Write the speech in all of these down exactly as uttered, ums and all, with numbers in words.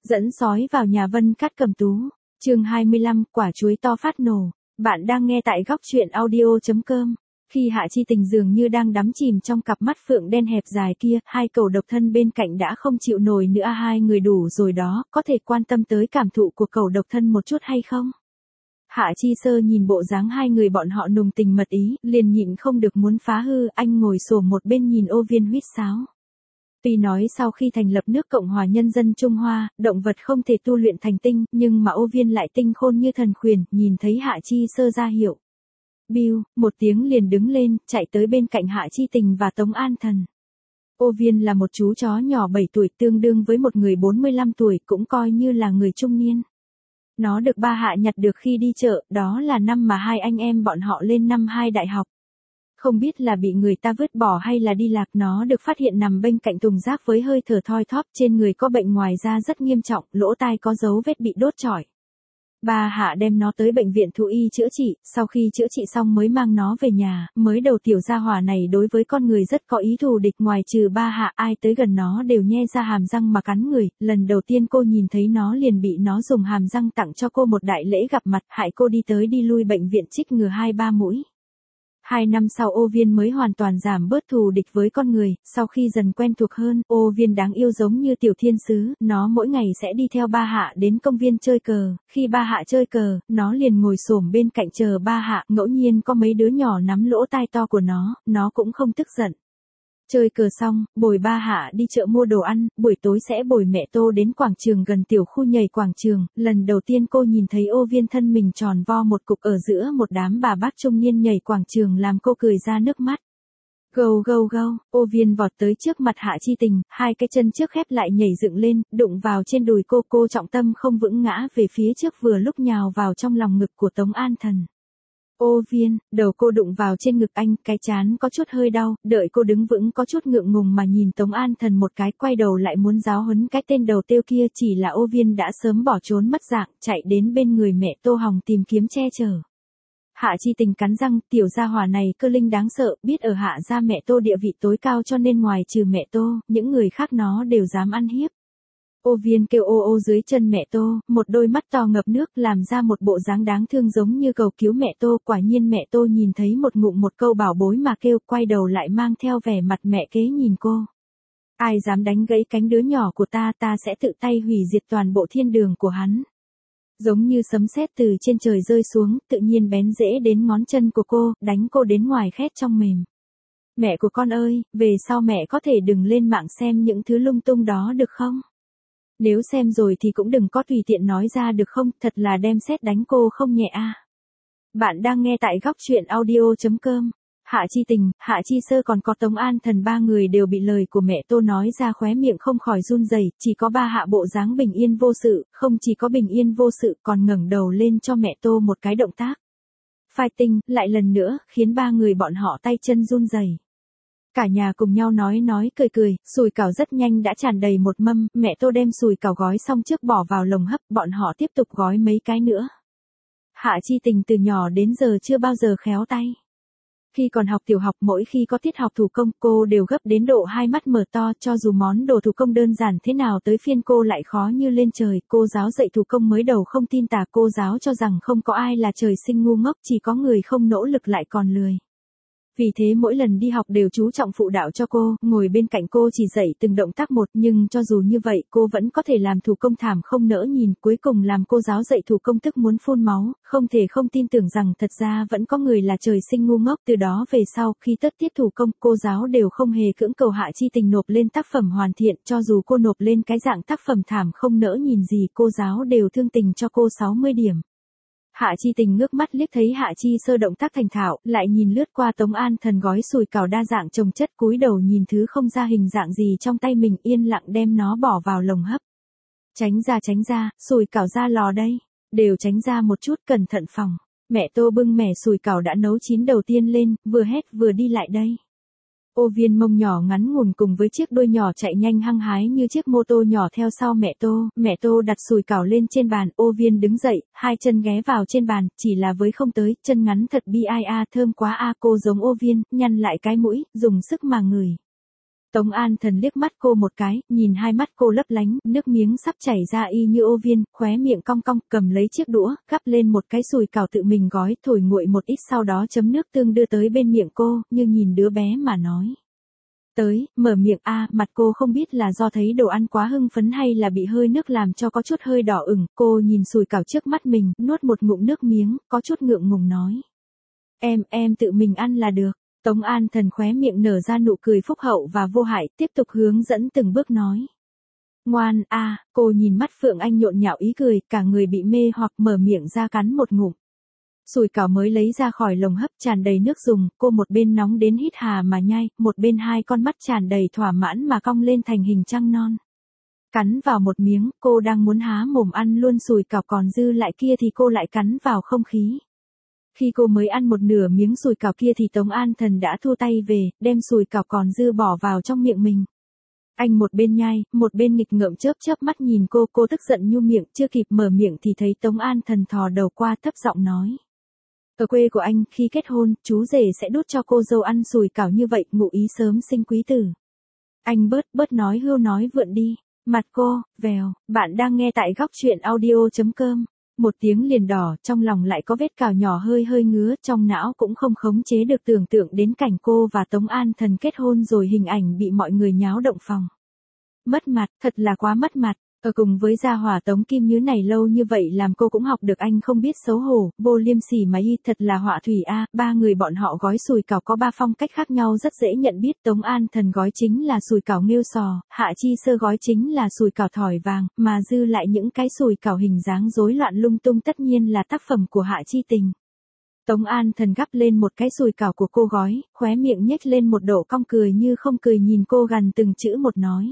Dẫn sói vào nhà Vân Cát Cầm Tú. Chương hai mươi lăm, quả chuối to phát nổ. Bạn đang nghe tại góc truyện audio chấm com. Khi Hạ Chi Tình dường như đang đắm chìm trong cặp mắt phượng đen hẹp dài kia, hai cậu độc thân bên cạnh đã không chịu nổi nữa. Hai người đủ rồi đó, có thể quan tâm tới cảm thụ của cậu độc thân một chút hay không? Hạ Chi Sơ nhìn bộ dáng hai người bọn họ nùng tình mật ý, liền nhịn không được muốn phá hư. Anh ngồi xổm một bên nhìn Ô Viên huýt sáo. Tuy nói sau khi thành lập nước Cộng hòa Nhân dân Trung Hoa, động vật không thể tu luyện thành tinh, nhưng mà Ô Viên lại tinh khôn như thần khuyển, nhìn thấy Hạ Chi Sơ ra hiệu. Biu, một tiếng liền đứng lên, chạy tới bên cạnh Hạ Chi Tình và Tống An Thần. Ô Viên là một chú chó nhỏ bảy tuổi, tương đương với một người bốn mươi lăm tuổi, cũng coi như là người trung niên. Nó được ba Hạ nhặt được khi đi chợ, đó là năm mà hai anh em bọn họ lên năm hai đại học. Không biết là bị người ta vứt bỏ hay là đi lạc, nó được phát hiện nằm bên cạnh thùng rác với hơi thở thoi thóp, trên người có bệnh ngoài da rất nghiêm trọng, lỗ tai có dấu vết bị đốt chọi. Bà Hạ đem nó tới bệnh viện thú y chữa trị, sau khi chữa trị xong mới mang nó về nhà. Mới đầu tiểu gia hỏa này đối với con người rất có ý thù địch, ngoài trừ ba Hạ, ai tới gần nó đều nhe ra hàm răng mà cắn người. Lần đầu tiên cô nhìn thấy nó liền bị nó dùng hàm răng tặng cho cô một đại lễ gặp mặt, hại cô đi tới đi lui bệnh viện trích ngừa hai ba mũi. Hai năm sau Ô Viên mới hoàn toàn giảm bớt thù địch với con người, sau khi dần quen thuộc hơn, Ô Viên đáng yêu giống như tiểu thiên sứ, nó mỗi ngày sẽ đi theo ba Hạ đến công viên chơi cờ, khi ba Hạ chơi cờ, nó liền ngồi xổm bên cạnh chờ ba Hạ, ngẫu nhiên có mấy đứa nhỏ nắm lỗ tai to của nó, nó cũng không tức giận. Chơi cờ xong, bồi ba Hạ đi chợ mua đồ ăn, buổi tối sẽ bồi mẹ Tô đến quảng trường gần tiểu khu nhảy quảng trường. Lần đầu tiên cô nhìn thấy Ô Viên thân mình tròn vo một cục ở giữa một đám bà bác trung niên nhảy quảng trường làm cô cười ra nước mắt. Gâu gâu gâu, Ô Viên vọt tới trước mặt Hạ Chi Tình, hai cái chân trước khép lại nhảy dựng lên, đụng vào trên đùi cô, cô trọng tâm không vững ngã về phía trước vừa lúc nhào vào trong lòng ngực của Tống An Thần. Ô Viên, đầu cô đụng vào trên ngực anh, cái trán có chút hơi đau, đợi cô đứng vững có chút ngượng ngùng mà nhìn Tống An Thần một cái, quay đầu lại muốn giáo huấn cái tên đầu tiêu kia, chỉ là Ô Viên đã sớm bỏ trốn mất dạng, chạy đến bên người mẹ Tô Hồng tìm kiếm che chở. Hạ Chi Tình cắn răng, tiểu gia hỏa này cơ linh đáng sợ, biết ở Hạ gia mẹ Tô địa vị tối cao cho nên ngoài trừ mẹ Tô, những người khác nó đều dám ăn hiếp. Ô Viên kêu ô ô dưới chân mẹ Tô, một đôi mắt to ngập nước làm ra một bộ dáng đáng thương giống như cầu cứu mẹ Tô. Quả nhiên mẹ Tô nhìn thấy một ngụm một câu bảo bối mà kêu, quay đầu lại mang theo vẻ mặt mẹ kế nhìn cô. Ai dám đánh gãy cánh đứa nhỏ của ta, ta sẽ tự tay hủy diệt toàn bộ thiên đường của hắn. Giống như sấm sét từ trên trời rơi xuống, tự nhiên bén rễ đến ngón chân của cô, đánh cô đến ngoài khét trong mềm. Mẹ của con ơi, về sau mẹ có thể đừng lên mạng xem những thứ lung tung đó được không? Nếu xem rồi thì cũng đừng có tùy tiện nói ra được không, thật là đem sét đánh cô không nhẹ a. À. Bạn đang nghe tại góc truyện audio chấm com. Hạ Chi Tình, Hạ Chi Sơ còn có Tống An Thần ba người đều bị lời của mẹ Tô nói ra khóe miệng không khỏi run rẩy, chỉ có ba Hạ bộ dáng bình yên vô sự, không chỉ có bình yên vô sự còn ngẩng đầu lên cho mẹ Tô một cái động tác. Fighting, lại lần nữa, khiến ba người bọn họ tay chân run rẩy. Cả nhà cùng nhau nói nói cười cười, sùi cảo rất nhanh đã tràn đầy một mâm, mẹ Tô đem sùi cảo gói xong trước bỏ vào lồng hấp, bọn họ tiếp tục gói mấy cái nữa. Hạ Chi Tình từ nhỏ đến giờ chưa bao giờ khéo tay. Khi còn học tiểu học mỗi khi có tiết học thủ công cô đều gấp đến độ hai mắt mở to, cho dù món đồ thủ công đơn giản thế nào tới phiên cô lại khó như lên trời. Cô giáo dạy thủ công mới đầu không tin tà, cô giáo cho rằng không có ai là trời sinh ngu ngốc, chỉ có người không nỗ lực lại còn lười. Vì thế mỗi lần đi học đều chú trọng phụ đạo cho cô, ngồi bên cạnh cô chỉ dạy từng động tác một, nhưng cho dù như vậy cô vẫn có thể làm thủ công thảm không nỡ nhìn, cuối cùng làm cô giáo dạy thủ công tức muốn phun máu, không thể không tin tưởng rằng thật ra vẫn có người là trời sinh ngu ngốc. Từ đó về sau, khi tất tiết thủ công, cô giáo đều không hề cưỡng cầu Hạ Chi Tình nộp lên tác phẩm hoàn thiện, cho dù cô nộp lên cái dạng tác phẩm thảm không nỡ nhìn gì, cô giáo đều thương tình cho cô sáu mươi điểm. Hạ Chi Tình ngước mắt liếc thấy Hạ Chi Sơ động tác thành thạo, lại nhìn lướt qua Tống An Thần gói sùi cảo đa dạng chồng chất, cúi đầu nhìn thứ không ra hình dạng gì trong tay mình, yên lặng đem nó bỏ vào lồng hấp. Tránh ra tránh ra, sùi cảo ra lò đây, đều tránh ra một chút, cẩn thận phòng. Mẹ Tô bưng mẻ sùi cảo đã nấu chín đầu tiên lên, vừa hét vừa đi lại đây. Ô Viên mông nhỏ ngắn ngủn cùng với chiếc đuôi nhỏ chạy nhanh hăng hái như chiếc mô tô nhỏ theo sau mẹ Tô. Mẹ Tô đặt sùi cảo lên trên bàn, Ô Viên đứng dậy, hai chân ghé vào trên bàn, chỉ là với không tới, chân ngắn thật bi ai a, thơm quá a, cô giống Ô Viên, nhăn lại cái mũi, dùng sức mà ngửi. Tống An Thần liếc mắt cô một cái, nhìn hai mắt cô lấp lánh, nước miếng sắp chảy ra y như ô viên, khóe miệng cong cong, cầm lấy chiếc đũa, gắp lên một cái sùi cảo tự mình gói, thổi nguội một ít sau đó chấm nước tương đưa tới bên miệng cô, như nhìn đứa bé mà nói. Tới, mở miệng a, mặt cô không biết là do thấy đồ ăn quá hưng phấn hay là bị hơi nước làm cho có chút hơi đỏ ửng, cô nhìn sùi cảo trước mắt mình, nuốt một ngụm nước miếng, có chút ngượng ngùng nói. Em, em tự mình ăn là được. Tống An Thần khóe miệng nở ra nụ cười phúc hậu và vô hại, tiếp tục hướng dẫn từng bước nói. Ngoan a, cô nhìn mắt Phượng Anh nhộn nhạo ý cười, cả người bị mê hoặc mở miệng ra cắn một ngụm. Sùi cảo mới lấy ra khỏi lồng hấp tràn đầy nước dùng, cô một bên nóng đến hít hà mà nhai, một bên hai con mắt tràn đầy thỏa mãn mà cong lên thành hình trăng non. Cắn vào một miếng, cô đang muốn há mồm ăn luôn sùi cảo còn dư lại kia thì cô lại cắn vào không khí. Khi cô mới ăn một nửa miếng sùi cảo kia thì Tống An Thần đã thu tay về, đem sùi cảo còn dư bỏ vào trong miệng mình. Anh một bên nhai, một bên nghịch ngợm chớp chớp mắt nhìn cô, cô tức giận nhu miệng, chưa kịp mở miệng thì thấy Tống An Thần thò đầu qua thấp giọng nói. Ở quê của anh, khi kết hôn, chú rể sẽ đút cho cô dâu ăn sùi cảo như vậy, ngụ ý sớm sinh quý tử. Anh bớt, bớt nói hưu nói vượn đi. Mặt cô, vèo, bạn đang nghe tại góc truyện audio chấm com. Một tiếng liền đỏ, trong lòng lại có vết cào nhỏ hơi hơi ngứa, trong não cũng không khống chế được tưởng tượng đến cảnh cô và Tống An Thần kết hôn rồi hình ảnh bị mọi người nháo động phòng. Mất mặt, thật là quá mất mặt. Ở cùng với gia hỏa Tống Kim Như này lâu như vậy làm cô cũng học được anh không biết xấu hổ, vô liêm sỉ mà y, thật là họa thủy a. Ba người bọn họ gói sùi cảo có ba phong cách khác nhau rất dễ nhận biết. Tống An Thần gói chính là sùi cảo nghêu sò, Hạ Chi Sơ gói chính là sùi cảo thỏi vàng, mà dư lại những cái sùi cảo hình dáng rối loạn lung tung tất nhiên là tác phẩm của Hạ Chi Tình. Tống An Thần gắp lên một cái sùi cảo của cô gói, khóe miệng nhếch lên một độ cong cười như không cười nhìn cô gần từng chữ một nói.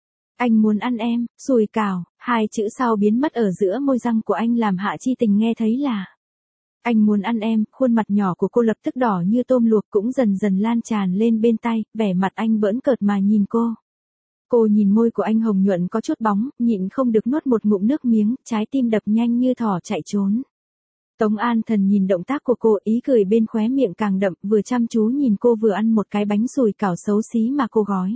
Anh muốn ăn em, sùi cảo, hai chữ sau biến mất ở giữa môi răng của anh làm Hạ Chi Tình nghe thấy là. Anh muốn ăn em, khuôn mặt nhỏ của cô lập tức đỏ như tôm luộc cũng dần dần lan tràn lên bên tay, vẻ mặt anh bỡn cợt mà nhìn cô. Cô nhìn môi của anh hồng nhuận có chút bóng, nhịn không được nuốt một ngụm nước miếng, trái tim đập nhanh như thỏ chạy trốn. Tống An Thần nhìn động tác của cô, ý cười bên khóe miệng càng đậm, vừa chăm chú nhìn cô vừa ăn một cái bánh sùi cảo xấu xí mà cô gói.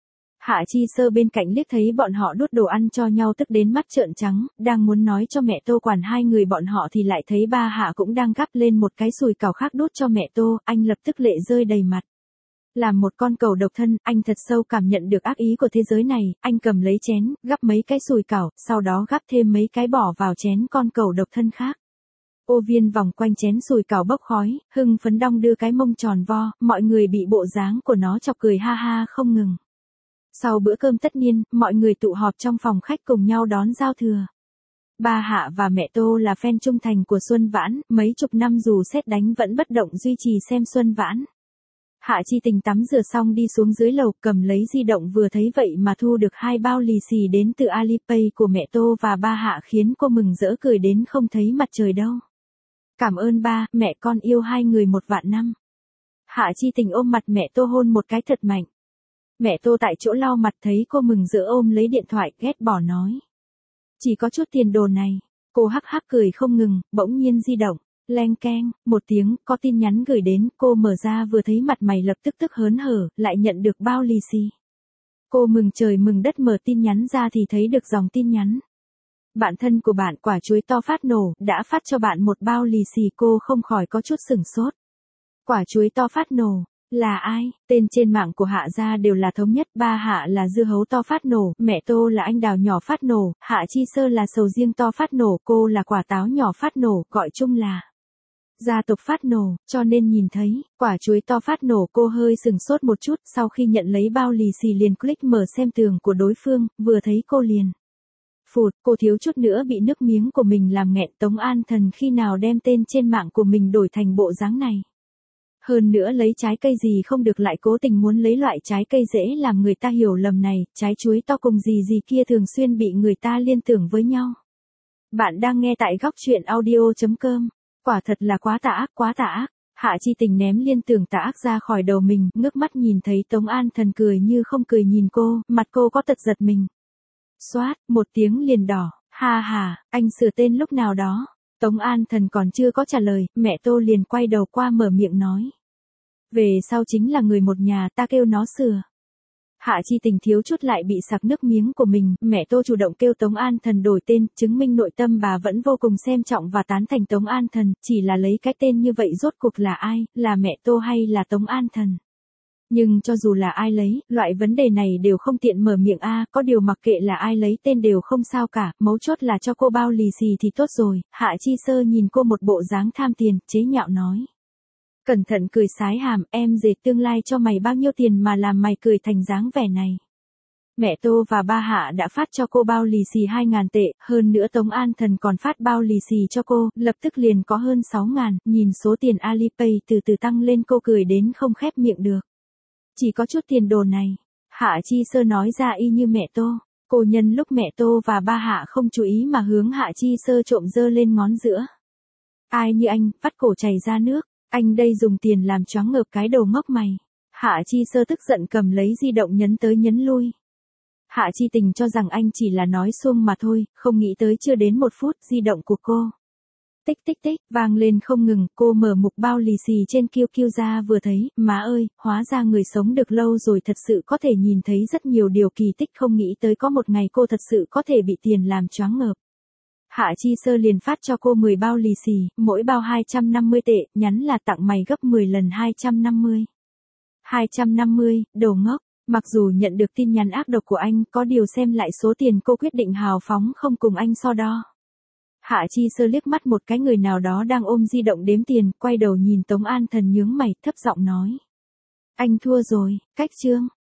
Hạ Chi Sơ bên cạnh liếc thấy bọn họ đút đồ ăn cho nhau tức đến mắt trợn trắng, đang muốn nói cho mẹ Tô quản hai người bọn họ thì lại thấy ba Hạ cũng đang gắp lên một cái sùi cảo khác đút cho mẹ Tô, anh lập tức lệ rơi đầy mặt. Làm một con cẩu độc thân, anh thật sâu cảm nhận được ác ý của thế giới này, anh cầm lấy chén, gắp mấy cái sùi cảo, sau đó gắp thêm mấy cái bỏ vào chén con cẩu độc thân khác. Ô Viên vòng quanh chén sùi cảo bốc khói, hưng phấn đong đưa cái mông tròn vo, mọi người bị bộ dáng của nó chọc cười ha ha không ngừng. Sau bữa cơm tất niên, mọi người tụ họp trong phòng khách cùng nhau đón giao thừa. Ba Hạ và mẹ Tô là fan trung thành của Xuân Vãn, mấy chục năm dù sét đánh vẫn bất động duy trì xem Xuân Vãn. Hạ Chi Tình tắm rửa xong đi xuống dưới lầu, cầm lấy di động vừa thấy vậy mà thu được hai bao lì xì đến từ Alipay của mẹ Tô và ba Hạ khiến cô mừng rỡ cười đến không thấy mặt trời đâu. Cảm ơn ba, mẹ con yêu hai người một vạn năm. Hạ Chi Tình ôm mặt mẹ Tô hôn một cái thật mạnh. Mẹ Tô tại chỗ lau mặt thấy cô mừng rỡ ôm lấy điện thoại, ghét bỏ nói. Chỉ có chút tiền đồ này. Cô hắc hắc cười không ngừng, bỗng nhiên di động. Leng keng, một tiếng, có tin nhắn gửi đến, cô mở ra vừa thấy mặt mày lập tức tức hớn hở, lại nhận được bao lì xì. Cô mừng trời mừng đất mở tin nhắn ra thì thấy được dòng tin nhắn. Bạn thân của bạn quả chuối to phát nổ, đã phát cho bạn một bao lì xì, cô không khỏi có chút sửng sốt. Quả chuối to phát nổ. Là ai? Tên trên mạng của Hạ gia đều là thống nhất, ba Hạ là dưa hấu to phát nổ, mẹ Tô là anh đào nhỏ phát nổ, Hạ Chi Sơ là sầu riêng to phát nổ, cô là quả táo nhỏ phát nổ, gọi chung là gia tộc phát nổ, cho nên nhìn thấy quả chuối to phát nổ cô hơi sừng sốt một chút, sau khi nhận lấy bao lì xì liền click mở xem tường của đối phương, vừa thấy cô liền. Phụt, cô thiếu chút nữa bị nước miếng của mình làm nghẹn. Tống An Thần khi nào đem tên trên mạng của mình đổi thành bộ dáng này. Hơn nữa lấy trái cây gì không được lại cố tình muốn lấy loại trái cây dễ làm người ta hiểu lầm này, trái chuối to cùng gì gì kia thường xuyên bị người ta liên tưởng với nhau. Bạn đang nghe tại góc truyện audio chấm com. Quả thật là quá tà ác, quá tà ác. Hạ Chi Tình ném liên tưởng tà ác ra khỏi đầu mình, ngước mắt nhìn thấy Tống An Thần cười như không cười nhìn cô, mặt cô có tật giật mình. Xoát, một tiếng liền đỏ, ha ha, anh sửa tên lúc nào đó. Tống An Thần còn chưa có trả lời, mẹ Tô liền quay đầu qua mở miệng nói. Về sau chính là người một nhà, ta kêu nó sửa. Hạ Chi Tình thiếu chút lại bị sặc nước miếng của mình, mẹ Tô chủ động kêu Tống An Thần đổi tên, chứng minh nội tâm bà vẫn vô cùng xem trọng và tán thành Tống An Thần, chỉ là lấy cái tên như vậy rốt cuộc là ai, là mẹ Tô hay là Tống An Thần. Nhưng cho dù là ai lấy, loại vấn đề này đều không tiện mở miệng a, có điều mặc kệ là ai lấy tên đều không sao cả, mấu chốt là cho cô bao lì xì thì tốt rồi. Hạ Chi Sơ nhìn cô một bộ dáng tham tiền, chế nhạo nói. Cẩn thận cười sái hàm, em dệt tương lai cho mày bao nhiêu tiền mà làm mày cười thành dáng vẻ này. Mẹ Tô và ba Hạ đã phát cho cô bao lì xì hai ngàn tệ, hơn nữa Tống An Thần còn phát bao lì xì cho cô, lập tức liền có hơn sáu ngàn, nhìn số tiền Alipay từ từ tăng lên cô cười đến không khép miệng được. Chỉ có chút tiền đồ này, Hạ Chi Sơ nói ra y như mẹ Tô, cô nhân lúc mẹ Tô và ba Hạ không chú ý mà hướng Hạ Chi Sơ trộm giơ lên ngón giữa. Ai như anh, vắt cổ chảy ra nước, anh đây dùng tiền làm choáng ngợp cái đầu ngốc mày. Hạ Chi Sơ tức giận cầm lấy di động nhấn tới nhấn lui. Hạ Chi Tình cho rằng anh chỉ là nói suông mà thôi, không nghĩ tới chưa đến một phút di động của cô. Tích tích tích, vang lên không ngừng, cô mở mục bao lì xì trên kiu kiu ra vừa thấy, má ơi, hóa ra người sống được lâu rồi thật sự có thể nhìn thấy rất nhiều điều kỳ tích, không nghĩ tới có một ngày cô thật sự có thể bị tiền làm choáng ngợp. Hạ Chi Sơ liền phát cho cô mười bao lì xì, mỗi bao hai trăm năm mươi tệ, nhắn là tặng mày gấp mười lần hai trăm năm mươi. hai trăm năm mươi, đồ ngốc. Mặc dù nhận được tin nhắn ác độc của anh, có điều xem lại số tiền cô quyết định hào phóng không cùng anh so đo. Hạ Chi Sơ liếc mắt một cái người nào đó đang ôm di động đếm tiền, quay đầu nhìn Tống An Thần nhướng mày, thấp giọng nói. Anh thua rồi, cách chương.